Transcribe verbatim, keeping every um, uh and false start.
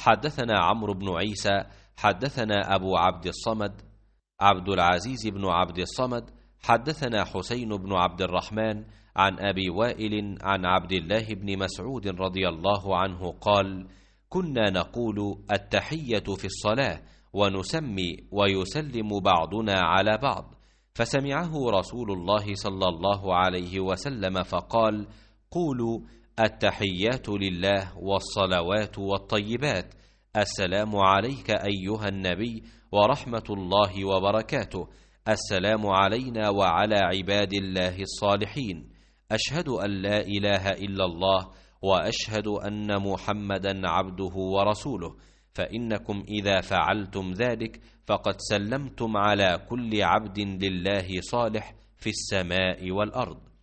حدثنا عمرو بن عيسى حدثنا أبو عبد الصمد عبد العزيز بن عبد الصمد حدثنا حسين بن عبد الرحمن عن أبي وائل عن عبد الله بن مسعود رضي الله عنه قال: كنا نقول التحية في الصلاة ونسمي ويسلم بعضنا على بعض، فسمعه رسول الله صلى الله عليه وسلم فقال: قولوا التحيات لله والصلوات والطيبات، السلام عليك أيها النبي ورحمة الله وبركاته، السلام علينا وعلى عباد الله الصالحين، أشهد أن لا إله إلا الله وأشهد أن محمدا عبده ورسوله، فإنكم إذا فعلتم ذلك فقد سلمتم على كل عبد لله صالح في السماء والأرض.